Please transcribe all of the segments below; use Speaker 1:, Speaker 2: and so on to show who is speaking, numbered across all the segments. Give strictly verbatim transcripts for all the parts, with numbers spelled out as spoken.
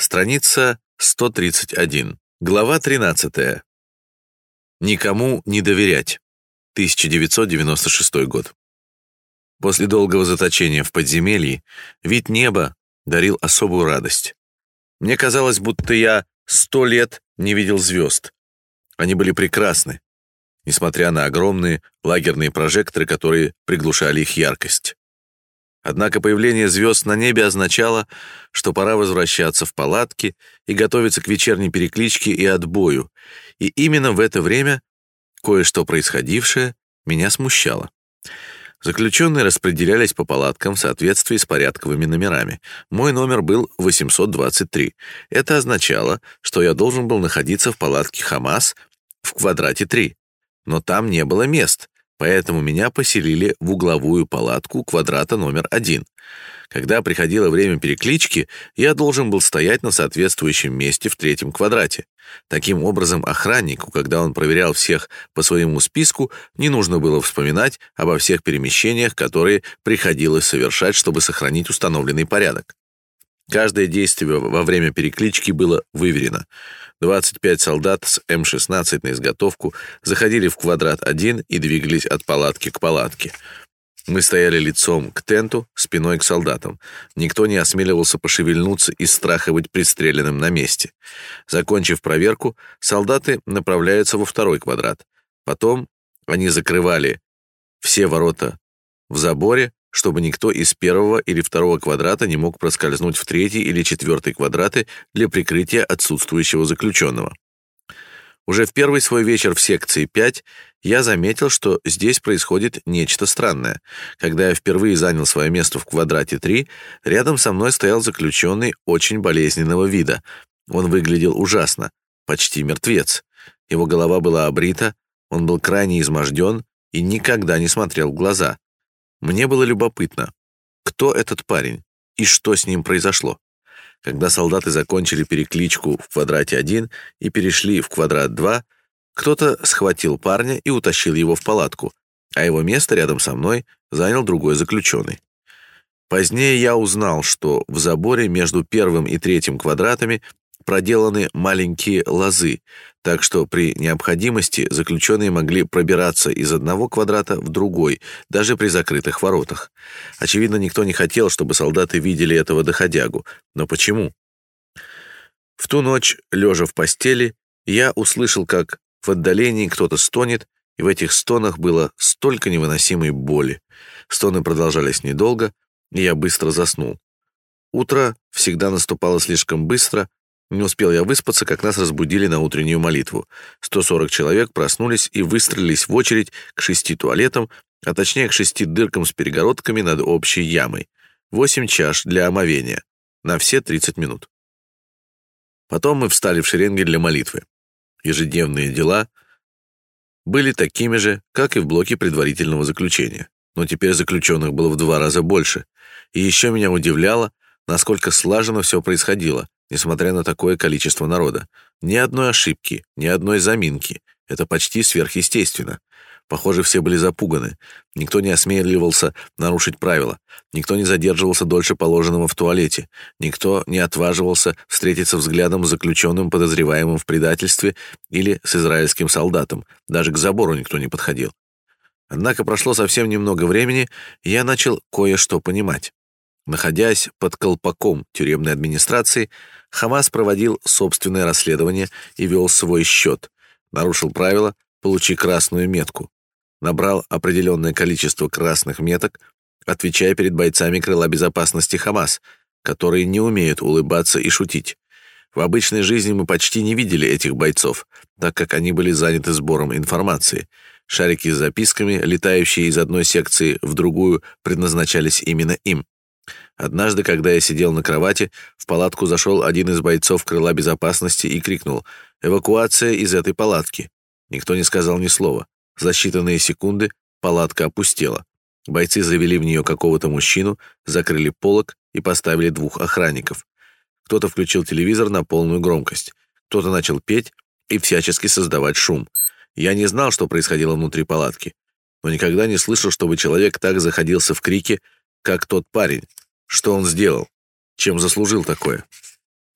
Speaker 1: Страница сто тридцать один. Глава тринадцатая. Никому не доверять. тысяча девятьсот девяносто шестой год. После долгого заточения в подземелье вид неба дарил особую радость. Мне казалось, будто я сто лет не видел звезд. Они были прекрасны, несмотря на огромные лагерные прожекторы, которые приглушали их яркость. Однако появление звезд на небе означало, что пора возвращаться в палатки и готовиться к вечерней перекличке и отбою, и именно в это время кое-что происходившее меня смущало. Заключенные распределялись по палаткам в соответствии с порядковыми номерами. Мой номер был восемьсот двадцать три. Это означало, что я должен был находиться в палатке «Хамас» в квадрате три. Но там не было мест, поэтому меня поселили в угловую палатку квадрата номер один. Когда приходило время переклички, я должен был стоять на соответствующем месте в третьем квадрате. Таким образом, охраннику, когда он проверял всех по своему списку, не нужно было вспоминать обо всех перемещениях, которые приходилось совершать, чтобы сохранить установленный порядок. Каждое действие во время переклички было выверено. двадцать пять солдат с эм шестнадцать на изготовку заходили в квадрат один и двигались от палатки к палатке. Мы стояли лицом к тенту, спиной к солдатам. Никто не осмеливался пошевельнуться из страха быть пристреленным на месте. Закончив проверку, солдаты направляются во второй квадрат. Потом они закрывали все ворота в заборе, чтобы никто из первого или второго квадрата не мог проскользнуть в третий или четвертый квадраты для прикрытия отсутствующего заключенного. Уже в первый свой вечер в секции пять я заметил, что здесь происходит нечто странное. Когда я впервые занял свое место в квадрате три, рядом со мной стоял заключенный очень болезненного вида. Он выглядел ужасно, почти мертвец. Его голова была обрита, он был крайне изможден и никогда не смотрел в глаза. Мне было любопытно, кто этот парень и что с ним произошло. Когда солдаты закончили перекличку в квадрате один и перешли в квадрат два, кто-то схватил парня и утащил его в палатку, а его место рядом со мной занял другой заключенный. Позднее я узнал, что в заборе между первым и третьим квадратами проделаны маленькие лозы, так что при необходимости заключенные могли пробираться из одного квадрата в другой, даже при закрытых воротах. Очевидно, никто не хотел, чтобы солдаты видели этого доходягу. Но почему? В ту ночь, лежа в постели, я услышал, как в отдалении кто-то стонет, и в этих стонах было столько невыносимой боли. Стоны продолжались недолго, и я быстро заснул. Утро всегда наступало слишком быстро. Не успел я выспаться, как нас разбудили на утреннюю молитву. сто сорок человек проснулись и выстроились в очередь к шести туалетам, а точнее к шести дыркам с перегородками над общей ямой. Восемь чаш для омовения. На все тридцать минут. Потом мы встали в шеренги для молитвы. Ежедневные дела были такими же, как и в блоке предварительного заключения. Но теперь заключенных было в два раза больше. И еще меня удивляло, насколько слаженно все происходило, несмотря на такое количество народа. Ни одной ошибки, ни одной заминки. Это почти сверхъестественно. Похоже, все были запуганы. Никто не осмеливался нарушить правила. Никто не задерживался дольше положенного в туалете. Никто не отваживался встретиться взглядом с заключенным, подозреваемым в предательстве, или с израильским солдатом. Даже к забору никто не подходил. Однако прошло совсем немного времени, и я начал кое-что понимать. Находясь под колпаком тюремной администрации, Хамас проводил собственное расследование и вел свой счет. Нарушил правила «получи красную метку». Набрал определенное количество красных меток, отвечая перед бойцами крыла безопасности Хамас, которые не умеют улыбаться и шутить. В обычной жизни мы почти не видели этих бойцов, так как они были заняты сбором информации. Шарики с записками, летающие из одной секции в другую, предназначались именно им. Однажды, когда я сидел на кровати, в палатку зашел один из бойцов крыла безопасности и крикнул: «Эвакуация из этой палатки!». Никто не сказал ни слова. За считанные секунды палатка опустела. Бойцы завели в нее какого-то мужчину, закрыли полог и поставили двух охранников. Кто-то включил телевизор на полную громкость. Кто-то начал петь и всячески создавать шум. Я не знал, что происходило внутри палатки, но никогда не слышал, чтобы человек так заходился в крике, как тот парень. Что он сделал? Чем заслужил такое?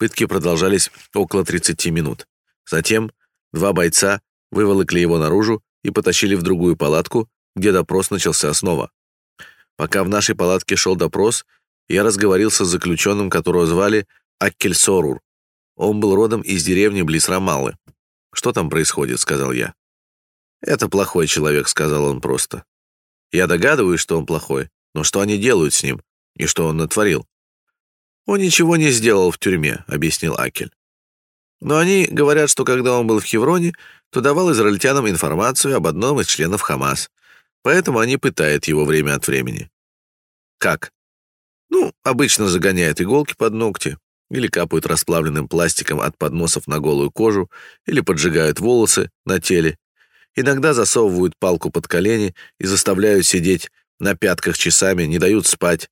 Speaker 1: Пытки продолжались около тридцати минут. Затем два бойца выволокли его наружу и потащили в другую палатку, где допрос начался снова. Пока в нашей палатке шел допрос, я разговорился с заключенным, которого звали Аккель-Сорур. Он был родом из деревни близ Рамаллы. «Что там происходит?» — сказал я. «Это плохой человек», — сказал он просто. «Я догадываюсь, что он плохой, но что они делают с ним и что он натворил?» «Он ничего не сделал в тюрьме», — объяснил Аккель. «Но они говорят, что когда он был в Хевроне, то давал израильтянам информацию об одном из членов Хамас. Поэтому они пытают его время от времени». «Как?» «Ну, обычно загоняют иголки под ногти, или капают расплавленным пластиком от подносов на голую кожу, или поджигают волосы на теле. Иногда засовывают палку под колени и заставляют сидеть на пятках часами, не дают спать».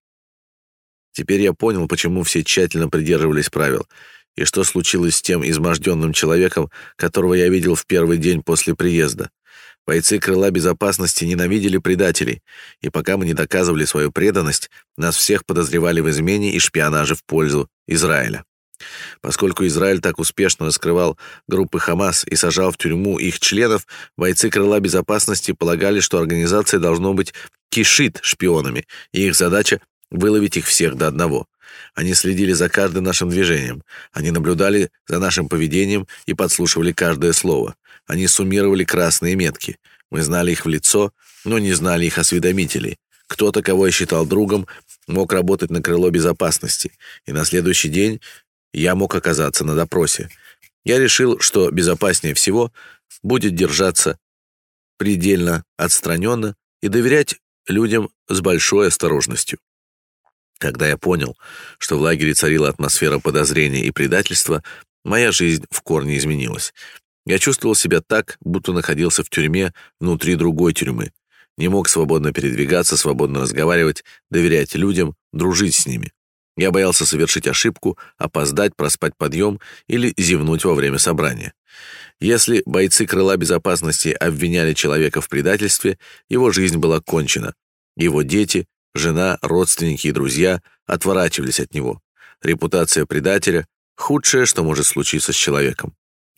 Speaker 1: Теперь я понял, почему все тщательно придерживались правил, и что случилось с тем изможденным человеком, которого я видел в первый день после приезда. Бойцы крыла безопасности ненавидели предателей, и пока мы не доказывали свою преданность, нас всех подозревали в измене и шпионаже в пользу Израиля. Поскольку Израиль так успешно раскрывал группы Хамас и сажал в тюрьму их членов, бойцы крыла безопасности полагали, что организация, должно быть, кишит шпионами, и их задача — выловить их всех до одного. Они следили за каждым нашим движением. Они наблюдали за нашим поведением и подслушивали каждое слово. Они суммировали красные метки. Мы знали их в лицо, но не знали их осведомителей. Кто-то, кого я считал другом, мог работать на крыло безопасности, и на следующий день я мог оказаться на допросе. Я решил, что безопаснее всего будет держаться предельно отстраненно и доверять людям с большой осторожностью. Когда я понял, что в лагере царила атмосфера подозрения и предательства, моя жизнь в корне изменилась. Я чувствовал себя так, будто находился в тюрьме внутри другой тюрьмы. Не мог свободно передвигаться, свободно разговаривать, доверять людям, дружить с ними. Я боялся совершить ошибку, опоздать, проспать подъем или зевнуть во время собрания. Если бойцы крыла безопасности обвиняли человека в предательстве, его жизнь была кончена. Его дети, жена, родственники и друзья отворачивались от него. Репутация предателя — худшее, что может случиться с человеком.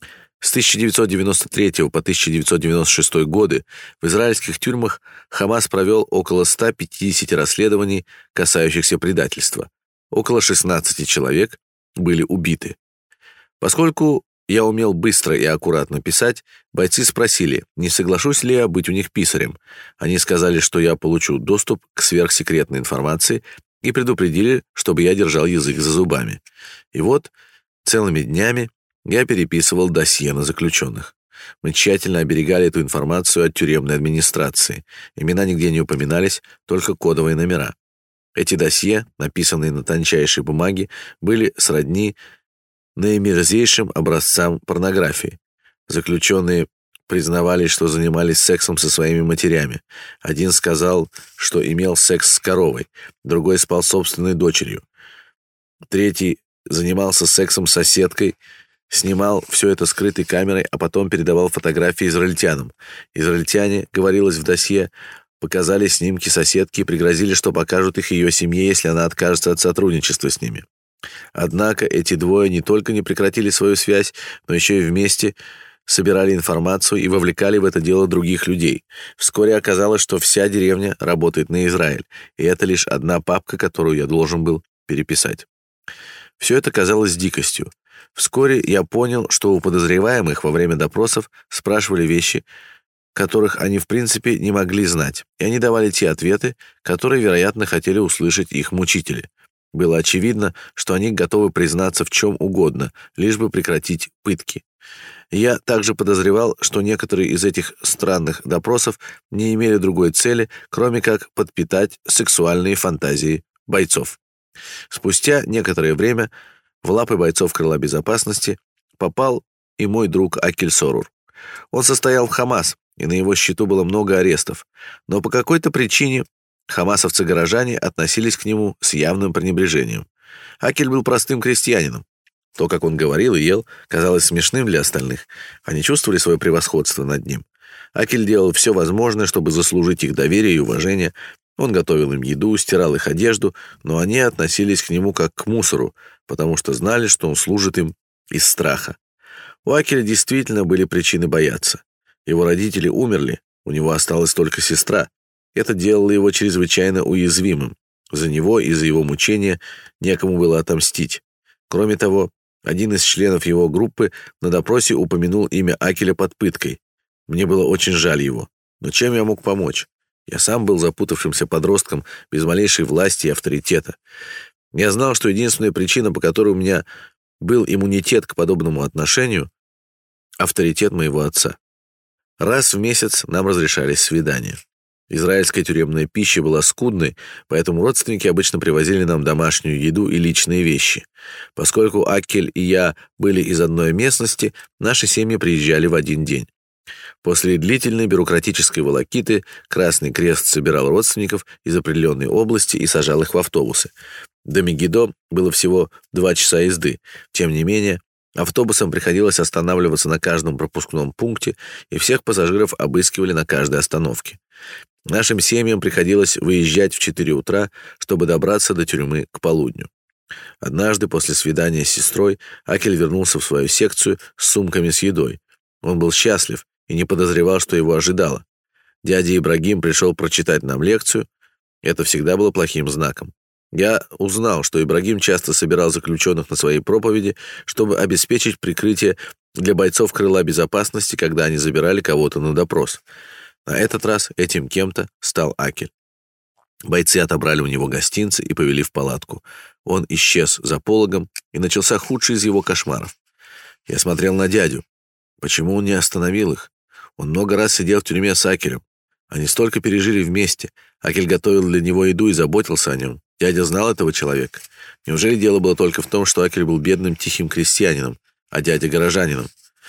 Speaker 1: С тысяча девятьсот девяносто третьего по тысяча девятьсот девяносто шестой годы в израильских тюрьмах Хамас провел около ста пятидесяти расследований, касающихся предательства. Около шестнадцати человек были убиты. Поскольку я умел быстро и аккуратно писать, бойцы спросили, не соглашусь ли я быть у них писарем. Они сказали, что я получу доступ к сверхсекретной информации, и предупредили, чтобы я держал язык за зубами. И вот целыми днями я переписывал досье на заключенных. Мы тщательно оберегали эту информацию от тюремной администрации. Имена нигде не упоминались, только кодовые номера. Эти досье, написанные на тончайшей бумаге, были сродни наимерзейшим образцам порнографии. Заключенные признавались, что занимались сексом со своими матерями. Один сказал, что имел секс с коровой, другой спал с собственной дочерью. Третий занимался сексом с соседкой, снимал все это скрытой камерой, а потом передавал фотографии израильтянам. Израильтяне, говорилось в досье, показали снимки соседки и пригрозили, что покажут их ее семье, если она откажется от сотрудничества с ними. Однако эти двое не только не прекратили свою связь, но еще и вместе собирали информацию и вовлекали в это дело других людей. Вскоре оказалось, что вся деревня работает на Израиль, и это лишь одна папка, которую я должен был переписать. Все это казалось дикостью. Вскоре я понял, что у подозреваемых во время допросов спрашивали вещи, которых они в принципе не могли знать, и они давали те ответы, которые, вероятно, хотели услышать их мучители. Было очевидно, что они готовы признаться в чем угодно, лишь бы прекратить пытки. Я также подозревал, что некоторые из этих странных допросов не имели другой цели, кроме как подпитать сексуальные фантазии бойцов. Спустя некоторое время в лапы бойцов крыла безопасности попал и мой друг Аккель-Сорур. Он состоял в Хамас, и на его счету было много арестов, но по какой-то причине хамасовцы-горожане относились к нему с явным пренебрежением. Аккель был простым крестьянином. То, как он говорил и ел, казалось смешным для остальных. Они чувствовали свое превосходство над ним. Аккель делал все возможное, чтобы заслужить их доверие и уважение. Он готовил им еду, стирал их одежду, но они относились к нему как к мусору, потому что знали, что он служит им из страха. У Акеля действительно были причины бояться. Его родители умерли, у него осталась только сестра. Это делало его чрезвычайно уязвимым. За него и за его мучения некому было отомстить. Кроме того, один из членов его группы на допросе упомянул имя Акеля под пыткой. Мне было очень жаль его. Но чем я мог помочь? Я сам был запутавшимся подростком, без малейшей власти и авторитета. Я знал, что единственная причина, по которой у меня был иммунитет к подобному отношению — авторитет моего отца. Раз в месяц нам разрешались свидания. Израильская тюремная пища была скудной, поэтому родственники обычно привозили нам домашнюю еду и личные вещи. Поскольку Акель и я были из одной местности, наши семьи приезжали в один день. После длительной бюрократической волокиты Красный Крест собирал родственников из определенной области и сажал их в автобусы. До Мегидо было всего два часа езды. Тем не менее, автобусам приходилось останавливаться на каждом пропускном пункте, и всех пассажиров обыскивали на каждой остановке. Нашим семьям приходилось выезжать в четыре утра, чтобы добраться до тюрьмы к полудню. Однажды после свидания с сестрой Акель вернулся в свою секцию с сумками с едой. Он был счастлив и не подозревал, что его ожидало. Дядя Ибрагим пришел прочитать нам лекцию. Это всегда было плохим знаком. Я узнал, что Ибрагим часто собирал заключенных на своей проповеди, чтобы обеспечить прикрытие для бойцов крыла безопасности, когда они забирали кого-то на допрос. На этот раз этим кем-то стал Акель. Бойцы отобрали у него гостинцы и повели в палатку. Он исчез за пологом, и начался худший из его кошмаров. Я смотрел на дядю. Почему он не остановил их? Он много раз сидел в тюрьме с Акелем. Они столько пережили вместе. Акель готовил для него еду и заботился о нем. Дядя знал этого человека. Неужели дело было только в том, что Акель был бедным тихим крестьянином, а дядя горожанином?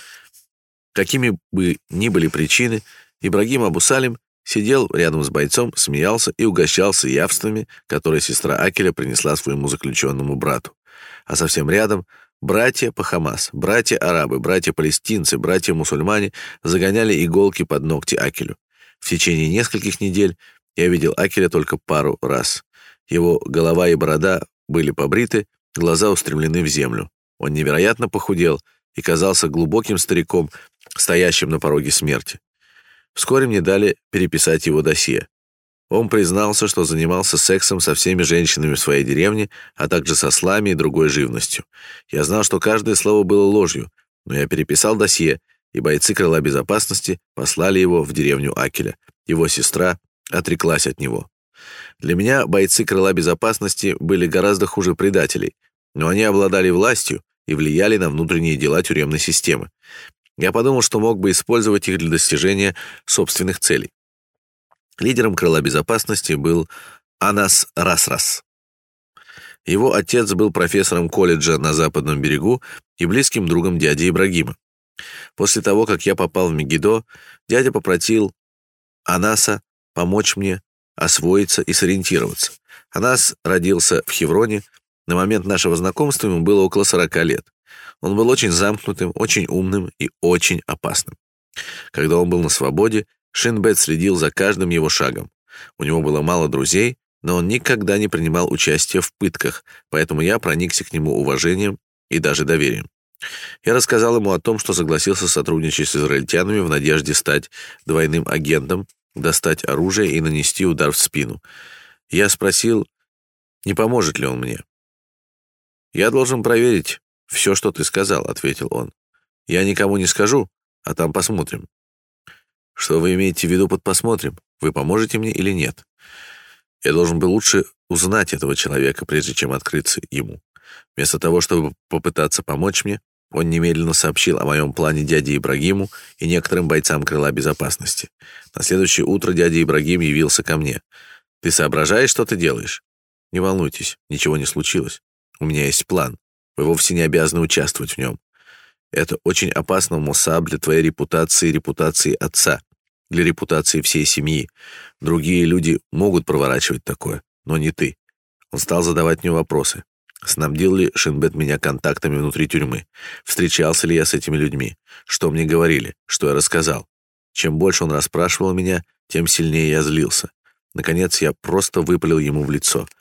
Speaker 1: Какими бы ни были причины, Ибрагим Абу-Салим сидел рядом с бойцом, смеялся и угощался явствами, которые сестра Акеля принесла своему заключенному брату. А совсем рядом братья по Хамас, братья-арабы, братья-палестинцы, братья-мусульмане загоняли иголки под ногти Акелю. В течение нескольких недель я видел Акеля только пару раз. Его голова и борода были побриты, глаза устремлены в землю. Он невероятно похудел и казался глубоким стариком, стоящим на пороге смерти. Вскоре мне дали переписать его досье. Он признался, что занимался сексом со всеми женщинами в своей деревне, а также со ослами и другой живностью. Я знал, что каждое слово было ложью, но я переписал досье, и бойцы крыла безопасности послали его в деревню Акеля. Его сестра отреклась от него. Для меня бойцы крыла безопасности были гораздо хуже предателей, но они обладали властью и влияли на внутренние дела тюремной системы. Я подумал, что мог бы использовать их для достижения собственных целей. Лидером крыла безопасности был Анас Расрас. Его отец был профессором колледжа на Западном берегу и близким другом дяди Ибрагима. После того, как я попал в Мегидо, дядя попросил Анаса помочь мне освоиться и сориентироваться. Анас родился в Хевроне. На момент нашего знакомства ему было около сорока лет. Он был очень замкнутым, очень умным и очень опасным. Когда он был на свободе, Шинбет следил за каждым его шагом. У него было мало друзей, но он никогда не принимал участия в пытках, поэтому я проникся к нему уважением и даже доверием. Я рассказал ему о том, что согласился сотрудничать с израильтянами в надежде стать двойным агентом, достать оружие и нанести удар в спину. Я спросил, не поможет ли он мне. «Я должен проверить все, что ты сказал», — ответил он. «Я никому не скажу, а там посмотрим». «Что вы имеете в виду под «посмотрим»? Вы поможете мне или нет?» Я должен был лучше узнать этого человека, прежде чем открыться ему. Вместо того, чтобы попытаться помочь мне, он немедленно сообщил о моем плане дяде Ибрагиму и некоторым бойцам крыла безопасности. На следующее утро дядя Ибрагим явился ко мне. «Ты соображаешь, что ты делаешь?» «Не волнуйтесь, ничего не случилось. У меня есть план. Вы вовсе не обязаны участвовать в нем. Это очень опасно, Мусаб, для твоей репутации и репутации отца, для репутации всей семьи. Другие люди могут проворачивать такое, но не ты». Он стал задавать мне вопросы. Снабдил ли Шинбет меня контактами внутри тюрьмы? Встречался ли я с этими людьми? Что мне говорили? Что я рассказал? Чем больше он расспрашивал меня, тем сильнее я злился. Наконец, я просто выпалил ему в лицо.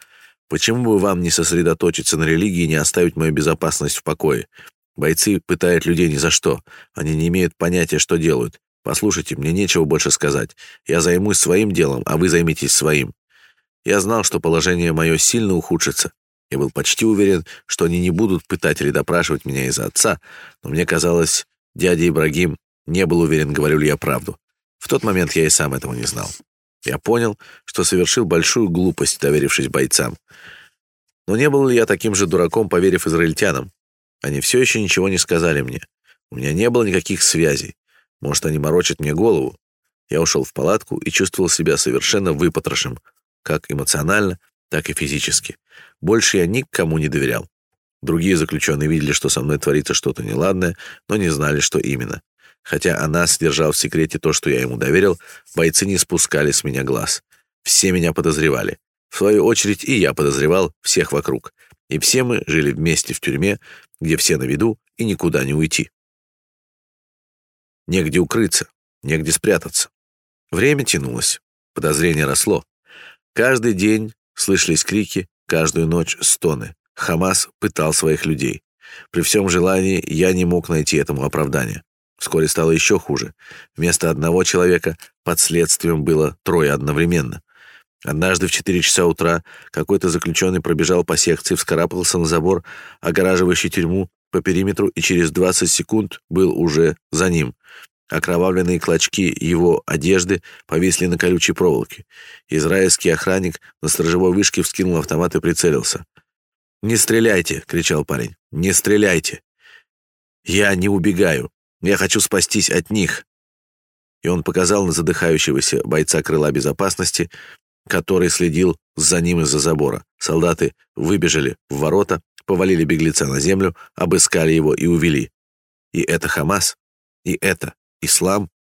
Speaker 1: Почему бы вам не сосредоточиться на религии и не оставить мою безопасность в покое? Бойцы пытают людей ни за что. Они не имеют понятия, что делают. Послушайте, мне нечего больше сказать. Я займусь своим делом, а вы займитесь своим». Я знал, что положение мое сильно ухудшится. Я был почти уверен, что они не будут пытать или допрашивать меня из-за отца, но мне казалось, дядя Ибрагим не был уверен, говорю ли я правду. В тот момент я и сам этого не знал. Я понял, что совершил большую глупость, доверившись бойцам. Но не был ли я таким же дураком, поверив израильтянам? Они все еще ничего не сказали мне. У меня не было никаких связей. Может, они морочат мне голову? Я ушел в палатку и чувствовал себя совершенно выпотрошенным, как эмоционально, так и физически. Больше я никому не доверял. Другие заключенные видели, что со мной творится что-то неладное, но не знали, что именно. Хотя Анас держал в секрете то, что я ему доверил, бойцы не спускали с меня глаз. Все меня подозревали. В свою очередь и я подозревал всех вокруг. И все мы жили вместе в тюрьме, где все на виду и никуда не уйти. Негде укрыться, негде спрятаться. Время тянулось. Подозрение росло. Каждый день слышались крики, каждую ночь стоны. Хамас пытал своих людей. При всем желании я не мог найти этому оправдания. Вскоре стало еще хуже. Вместо одного человека под следствием было трое одновременно. Однажды в четыре часа утра какой-то заключенный пробежал по секции, вскарабкался на забор, огораживающий тюрьму по периметру, и через двадцать секунд был уже за ним. Окровавленные клочки его одежды повисли на колючей проволоке. Израильский охранник на сторожевой вышке вскинул автомат и прицелился. «Не стреляйте!» — кричал парень. «Не стреляйте! Я не убегаю! Я хочу спастись от них!» И он показал на задыхающегося бойца крыла безопасности, который следил за ним из-за забора. Солдаты выбежали в ворота, повалили беглеца на землю, обыскали его и увели. И это Хамас, и это ислам.